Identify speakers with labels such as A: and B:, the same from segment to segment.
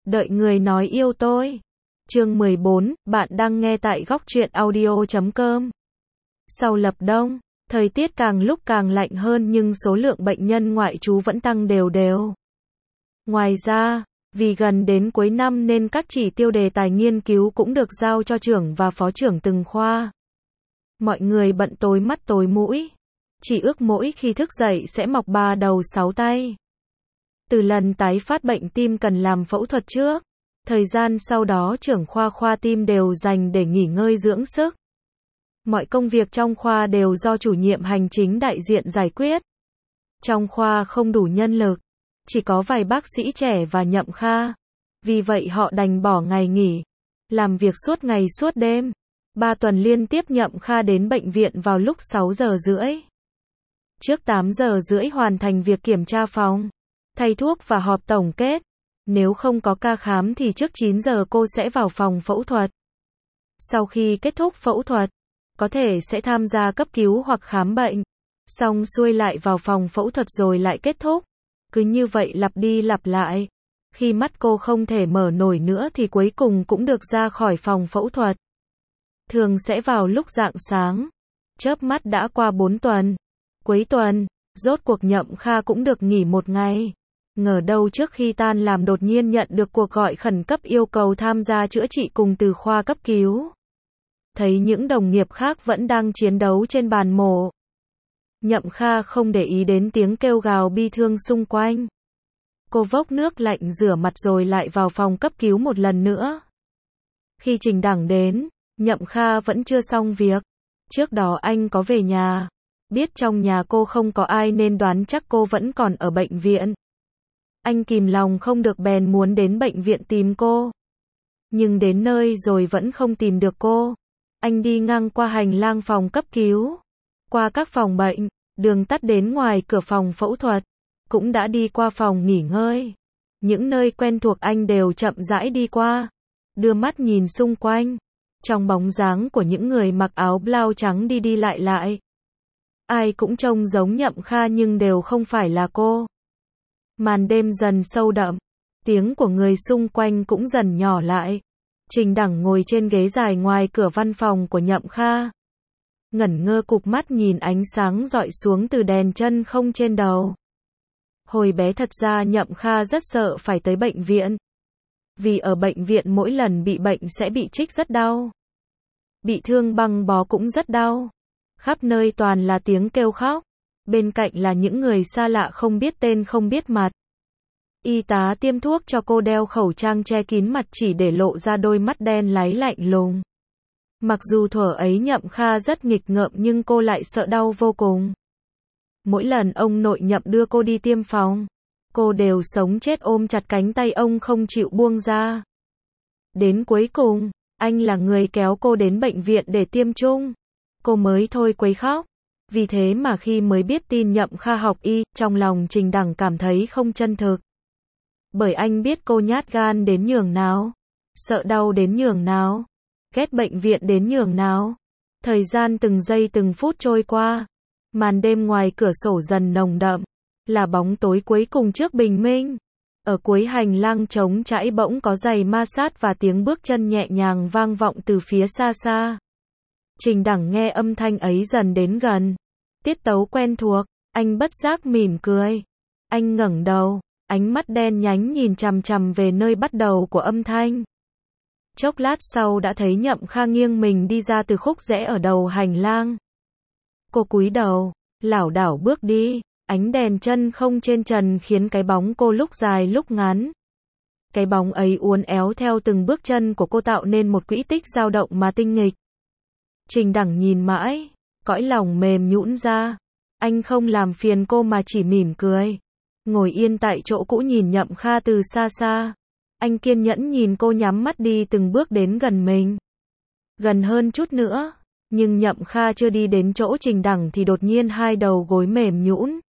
A: Đợi người nói yêu tôi. Chương 14, bạn đang nghe tại góc truyện audio.com. Sau lập đông, thời tiết càng lúc càng lạnh hơn nhưng số lượng bệnh nhân ngoại trú vẫn tăng đều đều. Ngoài ra, vì gần đến cuối năm nên các chỉ tiêu đề tài nghiên cứu cũng được giao cho trưởng và phó trưởng từng khoa. Mọi người bận tối mắt tối mũi. Chỉ ước mỗi khi thức dậy sẽ mọc 3 đầu 6 tay. Từ lần tái phát bệnh tim cần làm phẫu thuật trước, thời gian sau đó trưởng khoa tim đều dành để nghỉ ngơi dưỡng sức. Mọi công việc trong khoa đều do chủ nhiệm hành chính đại diện giải quyết. Trong khoa không đủ nhân lực, chỉ có vài bác sĩ trẻ và Nhậm Kha. Vì vậy họ đành bỏ ngày nghỉ, làm việc suốt ngày suốt đêm. 3 tuần liên tiếp Nhậm Kha đến bệnh viện vào lúc 6 giờ rưỡi. Trước 8 giờ rưỡi hoàn thành việc kiểm tra phòng, thay thuốc và họp tổng kết. Nếu không có ca khám thì trước 9 giờ cô sẽ vào phòng phẫu thuật. Sau khi kết thúc phẫu thuật, có thể sẽ tham gia cấp cứu hoặc khám bệnh. Xong xuôi lại vào phòng phẫu thuật rồi lại kết thúc. Cứ như vậy lặp đi lặp lại. Khi mắt cô không thể mở nổi nữa thì cuối cùng cũng được ra khỏi phòng phẫu thuật. Thường sẽ vào lúc rạng sáng. Chớp mắt đã qua 4 tuần. Cuối tuần, rốt cuộc Nhậm Kha cũng được nghỉ 1 ngày. Ngờ đâu trước khi tan làm đột nhiên nhận được cuộc gọi khẩn cấp yêu cầu tham gia chữa trị cùng từ khoa cấp cứu. Thấy những đồng nghiệp khác vẫn đang chiến đấu trên bàn mổ. Nhậm Kha không để ý đến tiếng kêu gào bi thương xung quanh. Cô vốc nước lạnh rửa mặt rồi lại vào phòng cấp cứu một lần nữa. Khi Trình Đẳng đến, Nhậm Kha vẫn chưa xong việc. Trước đó anh có về nhà. Biết trong nhà cô không có ai nên đoán chắc cô vẫn còn ở bệnh viện. Anh kìm lòng không được bèn muốn đến bệnh viện tìm cô. Nhưng đến nơi rồi vẫn không tìm được cô. Anh đi ngang qua hành lang phòng cấp cứu, qua các phòng bệnh, đường tắt đến ngoài cửa phòng phẫu thuật, cũng đã đi qua phòng nghỉ ngơi. Những nơi quen thuộc anh đều chậm rãi đi qua, đưa mắt nhìn xung quanh. Trong bóng dáng của những người mặc áo blau trắng đi đi lại lại. Ai cũng trông giống Nhậm Kha nhưng đều không phải là cô. Màn đêm dần sâu đậm, tiếng của người xung quanh cũng dần nhỏ lại. Trình Đẳng ngồi trên ghế dài ngoài cửa văn phòng của Nhậm Kha. Ngẩn ngơ cụp mắt nhìn ánh sáng rọi xuống từ đèn chân không trên đầu. Hồi bé thật ra Nhậm Kha rất sợ phải tới bệnh viện. Vì ở bệnh viện mỗi lần bị bệnh sẽ bị trích rất đau. Bị thương băng bó cũng rất đau. Khắp nơi toàn là tiếng kêu khóc. Bên cạnh là những người xa lạ không biết tên không biết mặt. Y tá tiêm thuốc cho cô đeo khẩu trang che kín mặt chỉ để lộ ra đôi mắt đen láy lạnh lùng. Mặc dù thuở ấy Nhậm Kha rất nghịch ngợm nhưng cô lại sợ đau vô cùng. Mỗi lần ông nội Nhậm đưa cô đi tiêm phòng, cô đều sống chết ôm chặt cánh tay ông không chịu buông ra. Đến cuối cùng, anh là người kéo cô đến bệnh viện để tiêm chung. Cô mới thôi quấy khóc. Vì thế mà khi mới biết tin Nhậm Kha học y, trong lòng Trình Đẳng cảm thấy không chân thực. Bởi anh biết cô nhát gan đến nhường nào, sợ đau đến nhường nào, ghét bệnh viện đến nhường nào. Thời gian từng giây từng phút trôi qua, màn đêm ngoài cửa sổ dần nồng đậm, là bóng tối cuối cùng trước bình minh. Ở cuối hành lang trống trải bỗng có giày ma sát và tiếng bước chân nhẹ nhàng vang vọng từ phía xa xa. Trình Đẳng nghe âm thanh ấy dần đến gần. Tiết tấu quen thuộc, anh bất giác mỉm cười. Anh ngẩng đầu, ánh mắt đen nhánh nhìn chằm chằm về nơi bắt đầu của âm thanh. Chốc lát sau đã thấy Nhậm Kha nghiêng mình đi ra từ khúc rẽ ở đầu hành lang. Cô cúi đầu, lảo đảo bước đi, ánh đèn chân không trên trần khiến cái bóng cô lúc dài lúc ngắn. Cái bóng ấy uốn éo theo từng bước chân của cô tạo nên một quỹ tích dao động mà tinh nghịch. Trình Đẳng nhìn mãi, cõi lòng mềm nhũn ra. Anh không làm phiền cô mà chỉ mỉm cười. Ngồi yên tại chỗ cũ nhìn Nhậm Kha từ xa xa. Anh kiên nhẫn nhìn cô nhắm mắt đi từng bước đến gần mình. Gần hơn chút nữa. Nhưng Nhậm Kha chưa đi đến chỗ Trình Đẳng thì đột nhiên hai đầu gối mềm nhũn.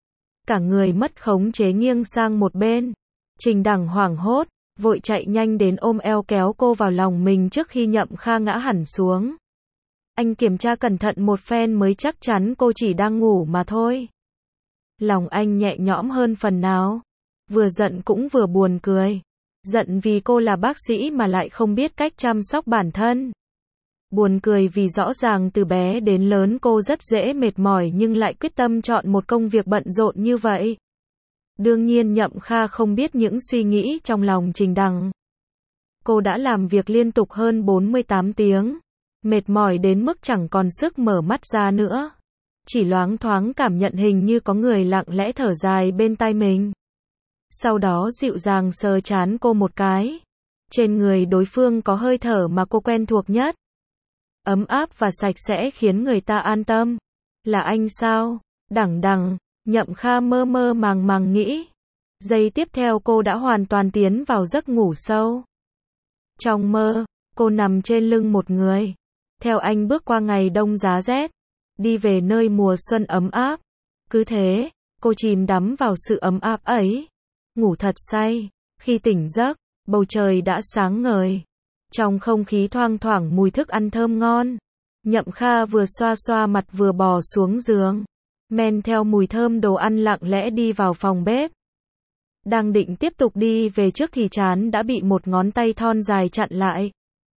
A: Cả người mất khống chế nghiêng sang một bên. Trình Đẳng hoảng hốt, vội chạy nhanh đến ôm eo kéo cô vào lòng mình trước khi Nhậm Kha ngã hẳn xuống. Anh kiểm tra cẩn thận một phen mới chắc chắn cô chỉ đang ngủ mà thôi. Lòng anh nhẹ nhõm hơn phần nào. Vừa giận cũng vừa buồn cười. Giận vì cô là bác sĩ mà lại không biết cách chăm sóc bản thân. Buồn cười vì rõ ràng từ bé đến lớn cô rất dễ mệt mỏi nhưng lại quyết tâm chọn một công việc bận rộn như vậy. Đương nhiên Nhậm Kha không biết những suy nghĩ trong lòng Trình Đằng. Cô đã làm việc liên tục hơn 48 tiếng. Mệt mỏi đến mức chẳng còn sức mở mắt ra nữa. Chỉ loáng thoáng cảm nhận hình như có người lặng lẽ thở dài bên tai mình. Sau đó dịu dàng sờ trán cô một cái. Trên người đối phương có hơi thở mà cô quen thuộc nhất. Ấm áp và sạch sẽ khiến người ta an tâm. Là anh sao? Đằng, Nhậm Kha mơ mơ màng màng nghĩ. Giây tiếp theo cô đã hoàn toàn tiến vào giấc ngủ sâu. Trong mơ, cô nằm trên lưng một người. Theo anh bước qua ngày đông giá rét. Đi về nơi mùa xuân ấm áp. Cứ thế, cô chìm đắm vào sự ấm áp ấy. Ngủ thật say. Khi tỉnh giấc, bầu trời đã sáng ngời. Trong không khí thoang thoảng mùi thức ăn thơm ngon. Nhậm Kha vừa xoa xoa mặt vừa bò xuống giường. Men theo mùi thơm đồ ăn lặng lẽ đi vào phòng bếp. Đang định tiếp tục đi về trước thì trán đã bị một ngón tay thon dài chặn lại.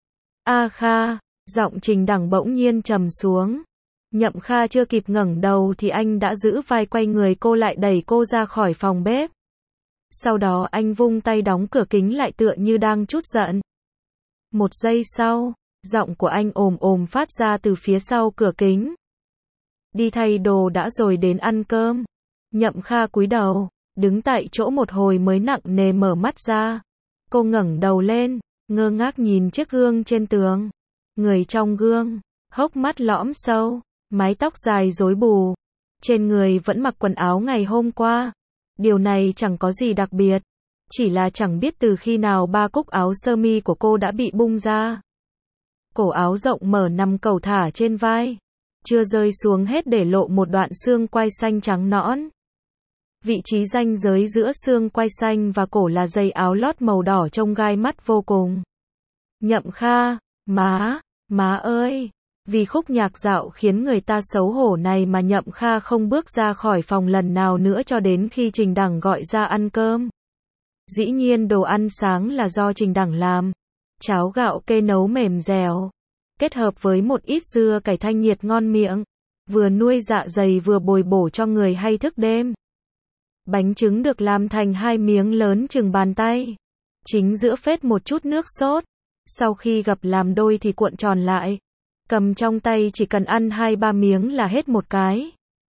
A: A Kha, giọng Trình Đằng bỗng nhiên trầm xuống. Nhậm Kha chưa kịp ngẩng đầu thì anh đã giữ vai quay người cô lại đẩy cô ra khỏi phòng bếp. Sau đó anh vung tay đóng cửa kính lại tựa như đang trút giận. Một giây sau, giọng của anh ồm ồm phát ra từ phía sau cửa kính. Đi thay đồ đã rồi đến ăn cơm. Nhậm Kha cúi đầu, đứng tại chỗ một hồi mới nặng nề mở mắt ra. Cô ngẩng đầu lên, ngơ ngác nhìn chiếc gương trên tường. Người trong gương, hốc mắt lõm sâu, mái tóc dài rối bù. Trên người vẫn mặc quần áo ngày hôm qua. Điều này chẳng có gì đặc biệt. Chỉ là chẳng biết từ khi nào ba cúc áo sơ mi của cô đã bị bung ra. Cổ áo rộng mở nằm cẩu thả trên vai. Chưa rơi xuống hết để lộ một đoạn xương quai xanh trắng nõn. Vị trí ranh giới giữa xương quai xanh và cổ là dây áo lót màu đỏ trông gai mắt vô cùng. Nhậm Kha, má ơi! Vì khúc nhạc dạo khiến người ta xấu hổ này mà Nhậm Kha không bước ra khỏi phòng lần nào nữa cho đến khi Trình Đằng gọi ra ăn cơm. Dĩ nhiên đồ ăn sáng là do Trình Đằng làm. Cháo gạo kê nấu mềm dẻo. Kết hợp với một ít dưa cải thanh nhiệt ngon miệng. Vừa nuôi dạ dày vừa bồi bổ cho người hay thức đêm. Bánh trứng được làm thành 2 miếng lớn chừng bàn tay. Chính giữa phết một chút nước sốt. Sau khi gập làm đôi thì cuộn tròn lại. Cầm trong tay chỉ cần ăn 2-3 miếng là hết một cái.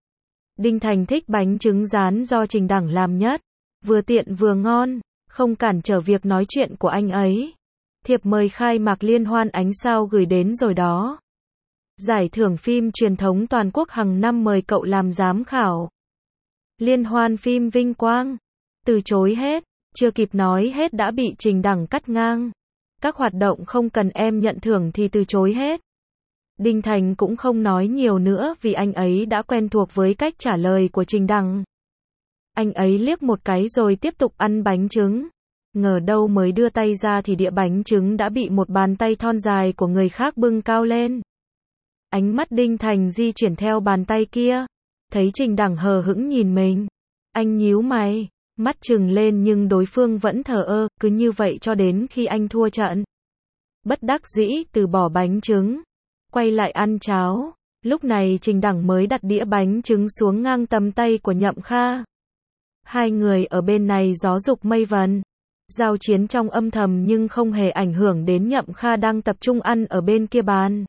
A: Đinh Thành thích bánh trứng rán do Trình Đằng làm nhất. Vừa tiện vừa ngon, không cản trở việc nói chuyện của anh ấy. Thiệp mời khai mạc liên hoan ánh sao gửi đến rồi đó. Giải thưởng phim truyền thống toàn quốc hàng năm mời cậu làm giám khảo. Liên hoan phim vinh quang. Từ chối hết, chưa kịp nói hết đã bị Trình Đằng cắt ngang. Các hoạt động không cần em nhận thưởng thì từ chối hết. Đinh Thành cũng không nói nhiều nữa vì anh ấy đã quen thuộc với cách trả lời của Trình Đằng. Anh ấy liếc một cái rồi tiếp tục ăn bánh trứng. Ngờ đâu mới đưa tay ra thì đĩa bánh trứng đã bị một bàn tay thon dài của người khác bưng cao lên. Ánh mắt Đinh Thành di chuyển theo bàn tay kia. Thấy Trình Đằng hờ hững nhìn mình. Anh nhíu mày, mắt trừng lên nhưng đối phương vẫn thờ ơ, cứ như vậy cho đến khi anh thua trận. Bất đắc dĩ từ bỏ bánh trứng. Quay lại ăn cháo. Lúc này Trình Đằng mới đặt đĩa bánh trứng xuống ngang tầm tay của Nhậm Kha. Hai người ở bên này gió dục mây vần. Giao chiến trong âm thầm nhưng không hề ảnh hưởng đến Nhậm Kha đang tập trung ăn ở bên kia bàn.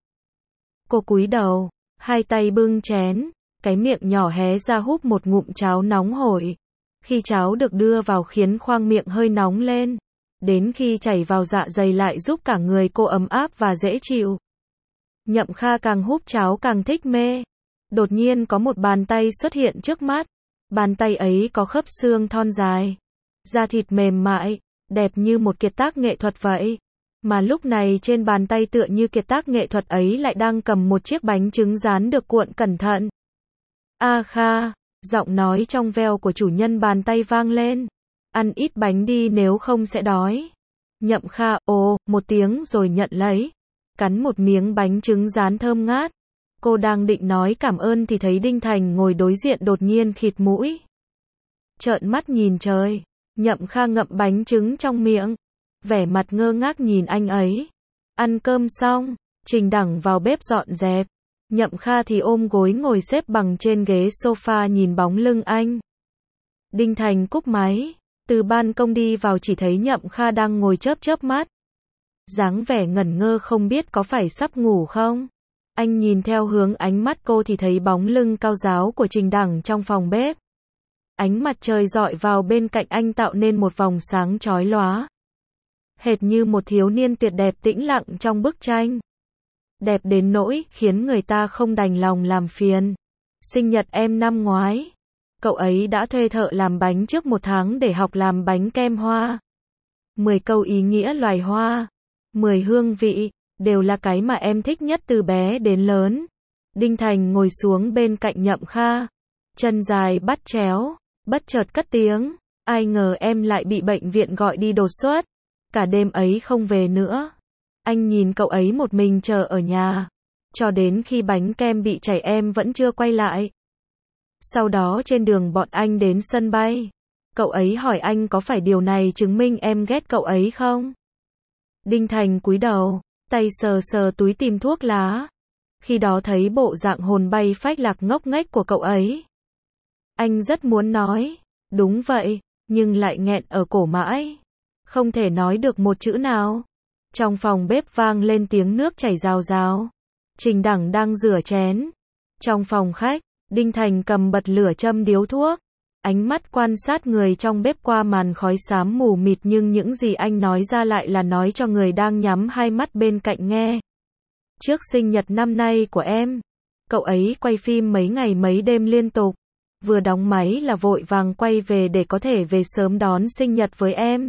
A: Cô cúi đầu, hai tay bưng chén, cái miệng nhỏ hé ra húp một ngụm cháo nóng hổi. Khi cháo được đưa vào khiến khoang miệng hơi nóng lên. Đến khi chảy vào dạ dày lại giúp cả người cô ấm áp và dễ chịu. Nhậm Kha càng húp cháo càng thích mê. Đột nhiên có một bàn tay xuất hiện trước mắt. Bàn tay ấy có khớp xương thon dài. Da thịt mềm mại, đẹp như một kiệt tác nghệ thuật vậy. Mà lúc này trên bàn tay tựa như kiệt tác nghệ thuật ấy lại đang cầm một chiếc bánh trứng rán được cuộn cẩn thận. A Kha, giọng nói trong veo của chủ nhân bàn tay vang lên. Ăn ít bánh đi nếu không sẽ đói. Nhậm Kha, ồ, một tiếng rồi nhận lấy. Cắn một miếng bánh trứng rán thơm ngát. Cô đang định nói cảm ơn thì thấy Đinh Thành ngồi đối diện đột nhiên khịt mũi. Trợn mắt nhìn trời. Nhậm Kha ngậm bánh trứng trong miệng. vẻ mặt ngơ ngác nhìn anh ấy. Ăn cơm xong, Trình Đẳng vào bếp dọn dẹp. Nhậm Kha thì ôm gối ngồi xếp bằng trên ghế sofa nhìn bóng lưng anh. Đinh Thành cúp máy, từ ban công đi vào chỉ thấy Nhậm Kha đang ngồi chớp chớp mắt. Dáng vẻ ngẩn ngơ không biết có phải sắp ngủ không. Anh nhìn theo hướng ánh mắt cô thì thấy bóng lưng cao ráo của Trình Đẳng trong phòng bếp. Ánh mặt trời rọi vào bên cạnh anh tạo nên một vòng sáng chói lóa. Hệt như một thiếu niên tuyệt đẹp tĩnh lặng trong bức tranh. Đẹp đến nỗi khiến người ta không đành lòng làm phiền. Sinh nhật em năm ngoái, cậu ấy đã thuê thợ làm bánh trước 1 tháng để học làm bánh kem hoa. 10 câu ý nghĩa loài hoa, 10 hương vị, đều là cái mà em thích nhất từ bé đến lớn. Đinh Thành ngồi xuống bên cạnh Nhậm Kha, chân dài bắt chéo, bất chợt cất tiếng, ai ngờ em lại bị bệnh viện gọi đi đột xuất, cả đêm ấy không về nữa. Anh nhìn cậu ấy một mình chờ ở nhà, cho đến khi bánh kem bị chảy em vẫn chưa quay lại. Sau đó trên đường bọn anh đến sân bay, cậu ấy hỏi anh có phải điều này chứng minh em ghét cậu ấy không? Đinh Thành cúi đầu, tay sờ sờ túi tìm thuốc lá. Khi đó thấy bộ dạng hồn bay phách lạc ngốc nghếch của cậu ấy. Anh rất muốn nói, đúng vậy, nhưng lại nghẹn ở cổ mãi. Không thể nói được một chữ nào. Trong phòng bếp vang lên tiếng nước chảy rào rào. Trình Đẳng đang rửa chén. Trong phòng khách, Đinh Thành cầm bật lửa châm điếu thuốc. Ánh mắt quan sát người trong bếp qua màn khói xám mù mịt nhưng những gì anh nói ra lại là nói cho người đang nhắm hai mắt bên cạnh nghe. Trước sinh nhật năm nay của em, cậu ấy quay phim mấy ngày mấy đêm liên tục. Vừa đóng máy là vội vàng quay về để có thể về sớm đón sinh nhật với em.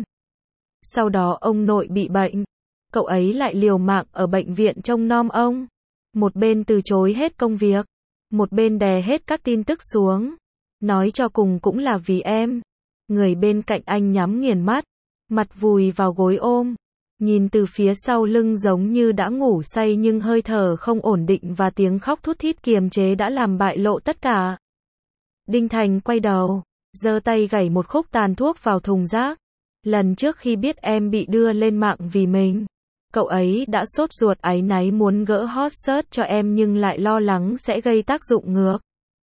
A: Sau đó ông nội bị bệnh. Cậu ấy lại liều mạng ở bệnh viện trông nom ông. Một bên từ chối hết công việc, một bên đè hết các tin tức xuống. Nói cho cùng cũng là vì em. Người bên cạnh anh nhắm nghiền mắt, mặt vùi vào gối ôm. Nhìn từ phía sau lưng giống như đã ngủ say nhưng hơi thở không ổn định và tiếng khóc thút thít kiềm chế đã làm bại lộ tất cả. Đinh Thành quay đầu, giơ tay gảy một khúc tàn thuốc vào thùng rác. Lần trước khi biết em bị đưa lên mạng vì mình, cậu ấy đã sốt ruột áy náy muốn gỡ hot search cho em nhưng lại lo lắng sẽ gây tác dụng ngược.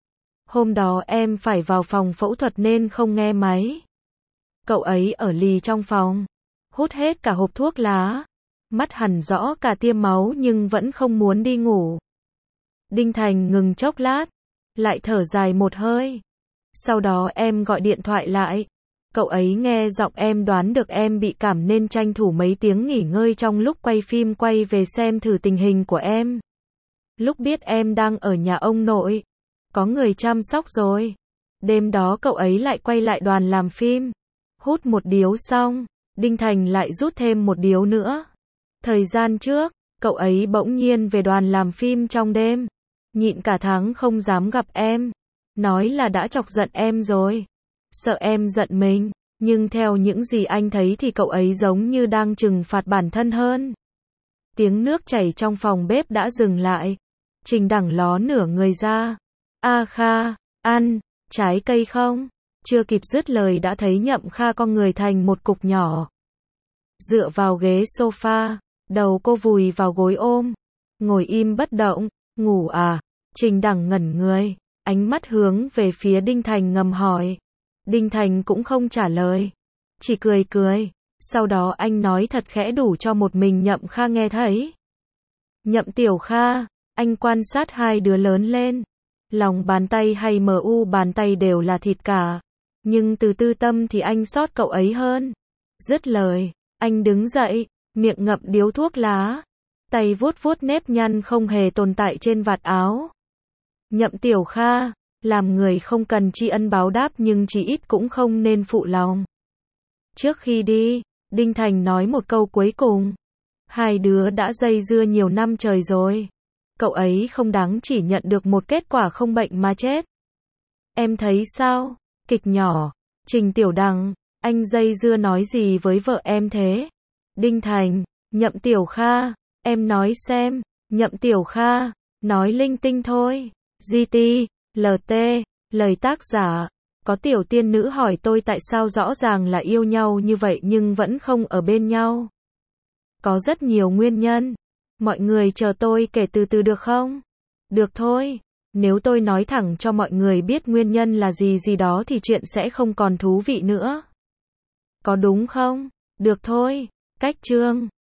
A: Hôm đó em phải vào phòng phẫu thuật nên không nghe máy. Cậu ấy ở lì trong phòng, hút hết cả hộp thuốc lá, mắt hằn rõ cả tia máu nhưng vẫn không muốn đi ngủ. Đinh Thành ngừng chốc lát, lại thở dài một hơi. Sau đó em gọi điện thoại lại. Cậu ấy nghe giọng em đoán được em bị cảm nên tranh thủ mấy tiếng nghỉ ngơi trong lúc quay phim quay về xem thử tình hình của em. Lúc biết em đang ở nhà ông nội, có người chăm sóc rồi. Đêm đó cậu ấy lại quay lại đoàn làm phim. Hút một điếu xong, Đinh Thành lại rút thêm một điếu nữa. Thời gian trước, cậu ấy bỗng nhiên về đoàn làm phim trong đêm. Nhịn cả tháng không dám gặp em. Nói là đã chọc giận em rồi. Sợ em giận mình. Nhưng theo những gì anh thấy thì cậu ấy giống như đang trừng phạt bản thân hơn. Tiếng nước chảy trong phòng bếp đã dừng lại. Trình Đẳng ló nửa người ra. A Kha, ăn trái cây không? Chưa kịp dứt lời đã thấy Nhậm Kha cong người thành một cục nhỏ. Dựa vào ghế sofa, đầu cô vùi vào gối ôm. Ngồi im bất động. Ngủ à? Trình Đẳng ngẩn người, ánh mắt hướng về phía Đinh Thành ngầm hỏi. Đinh Thành cũng không trả lời, chỉ cười cười. Sau đó anh nói thật khẽ đủ cho một mình Nhậm Kha nghe thấy. Nhậm Tiểu Kha, anh quan sát hai đứa lớn lên. Lòng bàn tay hay mu bàn tay đều là thịt cả. Nhưng từ tư tâm thì anh xót cậu ấy hơn. Dứt lời, anh đứng dậy, miệng ngậm điếu thuốc lá. Tay vuốt vuốt nếp nhăn không hề tồn tại trên vạt áo. Nhậm Tiểu Kha, làm người không cần tri ân báo đáp nhưng chỉ ít cũng không nên phụ lòng. Trước khi đi, Đinh Thành nói một câu cuối cùng. Hai đứa đã dây dưa nhiều năm trời rồi. Cậu ấy không đáng chỉ nhận được một kết quả không bệnh mà chết. Em thấy sao? Kịch nhỏ. Trình Tiểu Đằng, anh dây dưa nói gì với vợ em thế? Đinh Thành, Nhậm Tiểu Kha, em nói xem. Nhậm Tiểu Kha, nói linh tinh thôi. GT, LT, lời tác giả. Có tiểu tiên nữ hỏi tôi tại sao rõ ràng là yêu nhau như vậy nhưng vẫn không ở bên nhau. Có rất nhiều nguyên nhân. Mọi người chờ tôi kể từ từ được không? Được thôi. Nếu tôi nói thẳng cho mọi người biết nguyên nhân là gì đó thì chuyện sẽ không còn thú vị nữa. Có đúng không? Được thôi. Cách chương